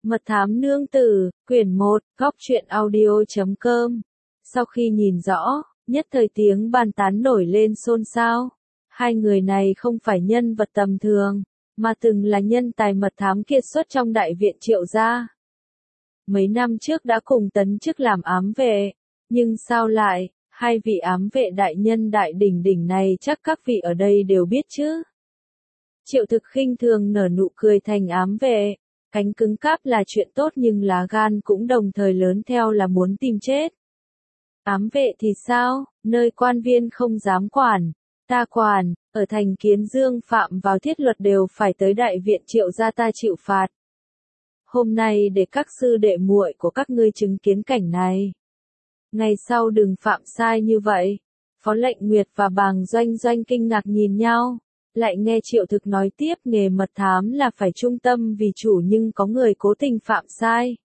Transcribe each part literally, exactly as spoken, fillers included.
Mật thám nương tử, quyển một, góc truyện audio chấm com. Sau khi nhìn rõ, nhất thời tiếng bàn tán nổi lên xôn xao. Hai người này không phải nhân vật tầm thường, mà từng là nhân tài mật thám kiệt xuất trong đại viện Triệu gia. Mấy năm trước đã cùng tấn chức làm ám vệ, nhưng sao lại, hai vị ám vệ đại nhân đại đỉnh đỉnh này chắc các vị ở đây đều biết chứ. Triệu Thực khinh thường nở nụ cười thành ám vệ. Cánh cứng cáp là chuyện tốt nhưng lá gan cũng đồng thời lớn theo là muốn tìm chết. Ám vệ thì sao, nơi quan viên không dám quản, ta quản, ở thành Kiến Dương phạm vào thiết luật đều phải tới đại viện Triệu gia ta chịu phạt. Hôm nay để các sư đệ muội của các ngươi chứng kiến cảnh này. Ngày sau đừng phạm sai như vậy. Phó Lệnh Nguyệt và Bàng Doanh Doanh kinh ngạc nhìn nhau. Lại nghe Triệu Thực nói tiếp nghề mật thám là phải trung tâm vì chủ nhưng có người cố tình phạm sai.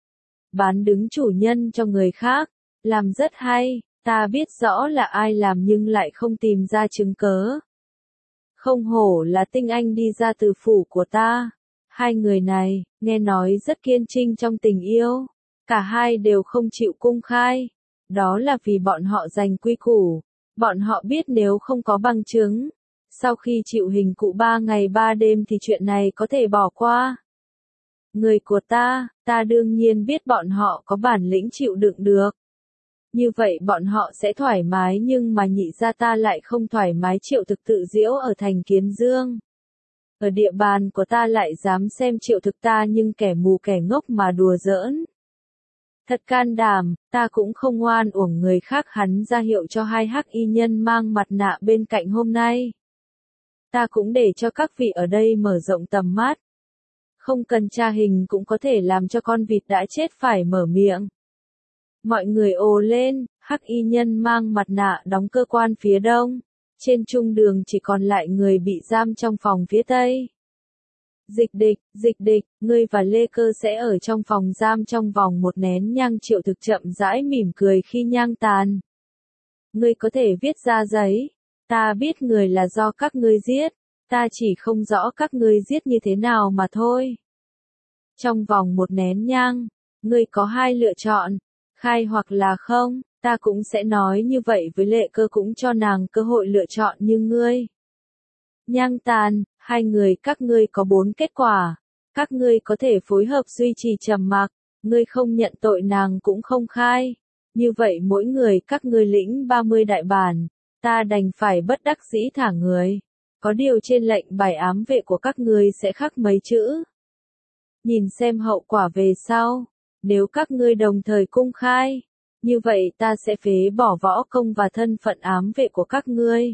Bán đứng chủ nhân cho người khác, làm rất hay, ta biết rõ là ai làm nhưng lại không tìm ra chứng cớ. Không hổ là tinh anh đi ra từ phủ của ta. Hai người này, nghe nói rất kiên trinh trong tình yêu, cả hai đều không chịu công khai. Đó là vì bọn họ giành quy củ, bọn họ biết nếu không có bằng chứng. Sau khi chịu hình cụ ba ngày ba đêm thì chuyện này có thể bỏ qua. Người của ta, ta đương nhiên biết bọn họ có bản lĩnh chịu đựng được. Như vậy bọn họ sẽ thoải mái nhưng mà nhị gia ta lại không thoải mái. Triệu Thực tự giễu ở thành Kiến Dương. Ở địa bàn của ta lại dám xem Triệu Thực ta nhưng kẻ mù kẻ ngốc mà đùa giỡn. Thật can đảm, ta cũng không ngoan uổng người khác. Hắn ra hiệu cho hai hắc y nhân mang mặt nạ bên cạnh hôm nay. Ta cũng để cho các vị ở đây mở rộng tầm mắt. Không cần tra hình cũng có thể làm cho con vịt đã chết phải mở miệng. Mọi người ồ lên, hắc y nhân mang mặt nạ đóng cơ quan phía đông. Trên trung đường chỉ còn lại người bị giam trong phòng phía tây. Dịch địch, dịch địch, ngươi và Lê Cơ sẽ ở trong phòng giam trong vòng một nén nhang. Triệu Thực chậm rãi mỉm cười khi nhang tàn. Ngươi có thể viết ra giấy. Ta biết người là do các ngươi giết, ta chỉ không rõ các ngươi giết như thế nào mà thôi. Trong vòng một nén nhang, ngươi có hai lựa chọn, khai hoặc là không, ta cũng sẽ nói như vậy với Lệ Cơ cũng cho nàng cơ hội lựa chọn như ngươi. Nhang tàn, hai người các ngươi có bốn kết quả, các ngươi có thể phối hợp duy trì trầm mặc, ngươi không nhận tội nàng cũng không khai. Như vậy mỗi người các ngươi lĩnh ba mươi đại bản. Ta đành phải bất đắc dĩ thả người. Có điều trên lệnh bài ám vệ của các ngươi sẽ khắc mấy chữ. Nhìn xem hậu quả về sau. Nếu các ngươi đồng thời công khai, như vậy ta sẽ phế bỏ võ công và thân phận ám vệ của các ngươi.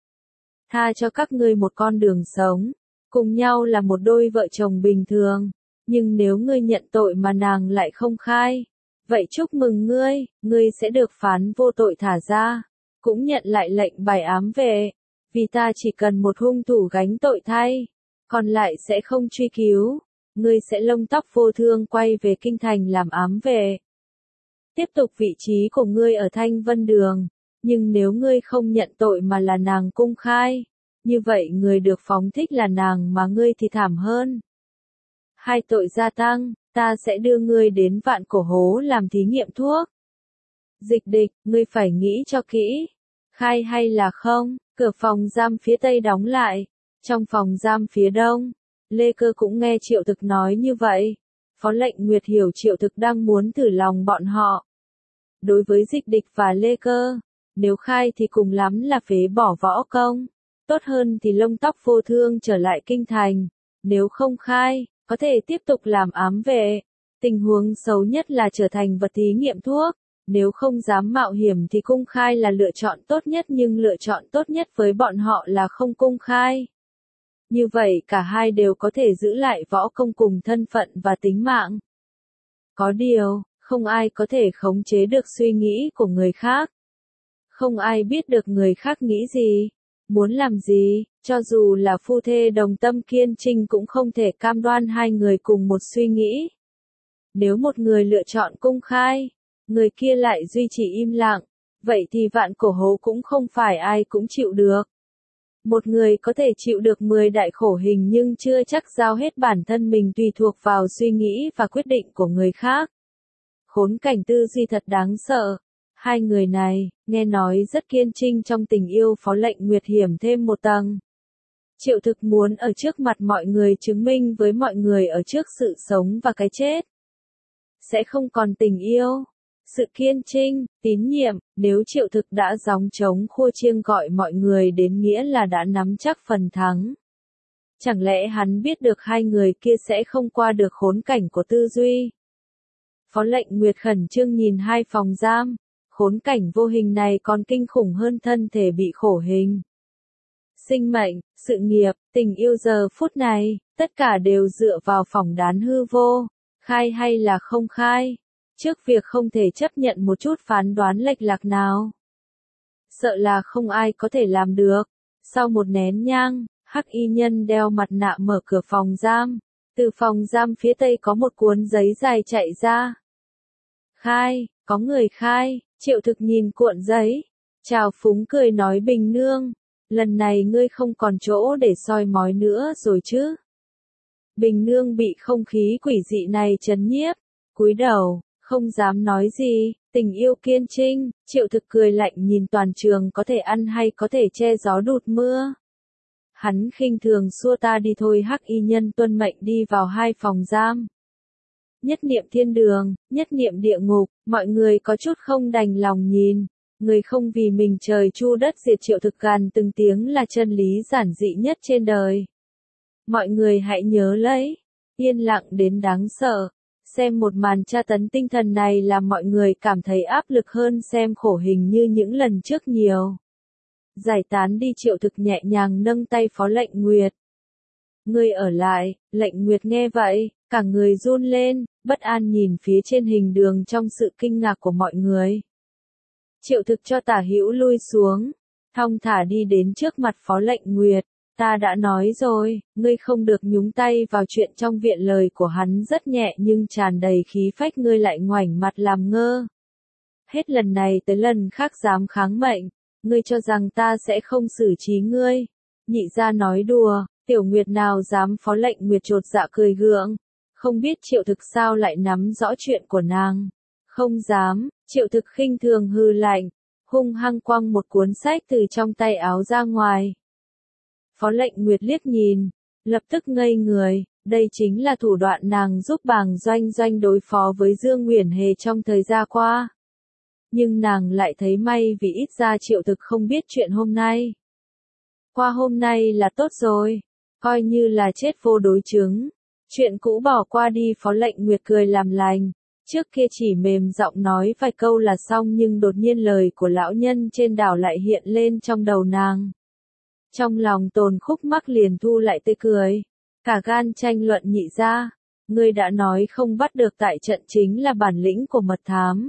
Tha cho các ngươi một con đường sống. Cùng nhau là một đôi vợ chồng bình thường. Nhưng nếu ngươi nhận tội mà nàng lại không khai, vậy chúc mừng ngươi, ngươi sẽ được phán vô tội thả ra. Cũng nhận lại lệnh bài ám vệ, vì ta chỉ cần một hung thủ gánh tội thay, còn lại sẽ không truy cứu, ngươi sẽ lông tóc vô thương quay về kinh thành làm ám vệ. Tiếp tục vị trí của ngươi ở Thanh Vân Đường, nhưng nếu ngươi không nhận tội mà là nàng công khai, như vậy người được phóng thích là nàng mà ngươi thì thảm hơn. Hai tội gia tăng, ta sẽ đưa ngươi đến Vạn Cổ Hố làm thí nghiệm thuốc. Dịch địch, ngươi phải nghĩ cho kỹ. Khai hay là không, cửa phòng giam phía tây đóng lại. Trong phòng giam phía đông, Lê Cơ cũng nghe Triệu Thực nói như vậy. Phó Lệnh Nguyệt hiểu Triệu Thực đang muốn thử lòng bọn họ. Đối với Dịch địch và Lê Cơ, nếu khai thì cùng lắm là phế bỏ võ công. Tốt hơn thì lông tóc vô thương trở lại kinh thành. Nếu không khai, có thể tiếp tục làm ám vệ. Tình huống xấu nhất là trở thành vật thí nghiệm thuốc. Nếu không dám mạo hiểm thì công khai là lựa chọn tốt nhất nhưng lựa chọn tốt nhất với bọn họ là không công khai. Như vậy cả hai đều có thể giữ lại võ công cùng thân phận và tính mạng. Có điều, không ai có thể khống chế được suy nghĩ của người khác. Không ai biết được người khác nghĩ gì, muốn làm gì, cho dù là phu thê đồng tâm kiên trinh cũng không thể cam đoan hai người cùng một suy nghĩ. Nếu một người lựa chọn công khai, người kia lại duy trì im lặng, vậy thì Vạn Cổ Hố cũng không phải ai cũng chịu được. Một người có thể chịu được mười đại khổ hình nhưng chưa chắc giao hết bản thân mình tùy thuộc vào suy nghĩ và quyết định của người khác. Khốn cảnh tư duy thật đáng sợ. Hai người này, nghe nói rất kiên trinh trong tình yêu. Phó Lệnh Nguyệt hiểm thêm một tầng. Triệu Thực muốn ở trước mặt mọi người chứng minh với mọi người ở trước sự sống và cái chết. Sẽ không còn tình yêu, sự kiên trinh, tín nhiệm. Nếu Triệu Thực đã gióng trống khua chiêng gọi mọi người đến nghĩa là đã nắm chắc phần thắng. Chẳng lẽ hắn biết được hai người kia sẽ không qua được khốn cảnh của tư duy? Phó Lệnh Nguyệt khẩn trương nhìn hai phòng giam. Khốn cảnh vô hình này còn kinh khủng hơn thân thể bị khổ hình. Sinh mệnh, sự nghiệp, tình yêu giờ phút này, tất cả đều dựa vào phỏng đoán hư vô, khai hay là không khai, trước việc không thể chấp nhận một chút phán đoán lệch lạc nào. Sợ là không ai có thể làm được. Sau một nén nhang, Hắc y nhân đeo mặt nạ mở cửa phòng giam. Từ phòng giam phía tây có một cuốn giấy dài chạy ra. Khai, có người khai. Triệu Thực nhìn cuộn giấy, chào phúng cười nói Bình Nương, lần này ngươi không còn chỗ để soi mói nữa rồi chứ. Bình Nương bị không khí quỷ dị này chấn nhiếp, cúi đầu, không dám nói gì. Tình yêu kiên trinh. Triệu Thực cười lạnh nhìn toàn trường có thể ăn hay có thể che gió đụt mưa. Hắn khinh thường xua ta đi thôi. Hắc y nhân tuân mệnh đi vào hai phòng giam. Nhất niệm thiên đường, nhất niệm địa ngục, mọi người có chút không đành lòng nhìn. Người không vì mình trời chu đất diệt. Triệu Thực gàn từng tiếng là chân lý giản dị nhất trên đời. Mọi người hãy nhớ lấy, yên lặng đến đáng sợ. Xem một màn tra tấn tinh thần này làm mọi người cảm thấy áp lực hơn xem khổ hình như những lần trước nhiều. Giải tán đi. Triệu Thực nhẹ nhàng nâng tay Phó Lệnh Nguyệt. Ngươi ở lại. Lệnh Nguyệt nghe vậy, cả người run lên, bất an nhìn phía trên hình đường trong sự kinh ngạc của mọi người. Triệu Thực cho Tả Hữu lui xuống, thong thả đi đến trước mặt Phó Lệnh Nguyệt. Ta đã nói rồi, ngươi không được nhúng tay vào chuyện trong viện. Lời của hắn rất nhẹ nhưng tràn đầy khí phách. Ngươi lại ngoảnh mặt làm ngơ. Hết lần này tới lần khác dám kháng mệnh, ngươi cho rằng ta sẽ không xử trí ngươi. Nhị gia nói đùa, Tiểu Nguyệt nào dám. Phó Lệnh Nguyệt chột dạ cười gượng, không biết Triệu Thực sao lại nắm rõ chuyện của nàng. Không dám. Triệu Thực khinh thường hừ lạnh, hung hăng quăng một cuốn sách từ trong tay áo ra ngoài. Phó Lệnh Nguyệt liếc nhìn, lập tức ngây người. Đây chính là thủ đoạn nàng giúp Bàng Doanh Doanh đối phó với Dương Uyển Hề trong thời gian qua. Nhưng nàng lại thấy may vì ít ra Triệu Thực không biết chuyện hôm nay. Qua hôm nay là tốt rồi, coi như là chết vô đối chứng. Chuyện cũ bỏ qua đi. Phó Lệnh Nguyệt cười làm lành. Trước kia chỉ mềm giọng nói vài câu là xong nhưng đột nhiên lời của lão nhân trên đảo lại hiện lên trong đầu nàng. Trong lòng tồn khúc mắc liền thu lại tươi cười. Cả gan tranh luận. Nhị gia, ngươi đã nói không bắt được tại trận chính là bản lĩnh của mật thám.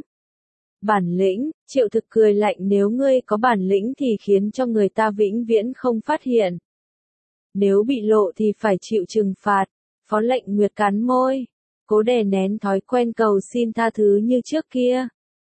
Bản lĩnh? Triệu Thực cười lạnh. Nếu ngươi có bản lĩnh thì khiến cho người ta vĩnh viễn không phát hiện. Nếu bị lộ thì phải chịu trừng phạt. Phó Lệnh Nguyệt cắn môi, cố đè nén thói quen cầu xin tha thứ như trước kia.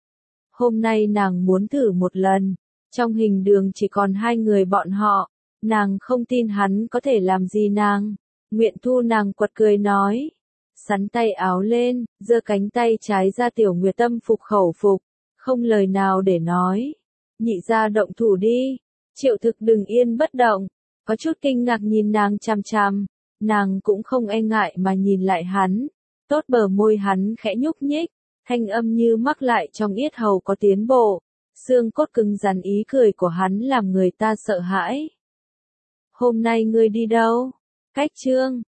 Hôm nay nàng muốn thử một lần. Trong hình đường chỉ còn hai người bọn họ. Nàng không tin hắn có thể làm gì nàng. Nguyện thu. Nàng quật cười nói. Sắn tay áo lên, giơ cánh tay trái ra. Tiểu Nguyệt tâm phục khẩu phục, không lời nào để nói. Nhị gia động thủ đi. Triệu Thực đừng yên bất động, có chút kinh ngạc nhìn nàng chằm chằm. Nàng cũng không e ngại mà nhìn lại hắn. Tốt bờ môi hắn khẽ nhúc nhích, thanh âm như mắc lại trong yết hầu có tiến bộ. Xương cốt cứng rắn. Ý cười của hắn làm người ta sợ hãi. Hôm nay ngươi đi đâu? Cách chương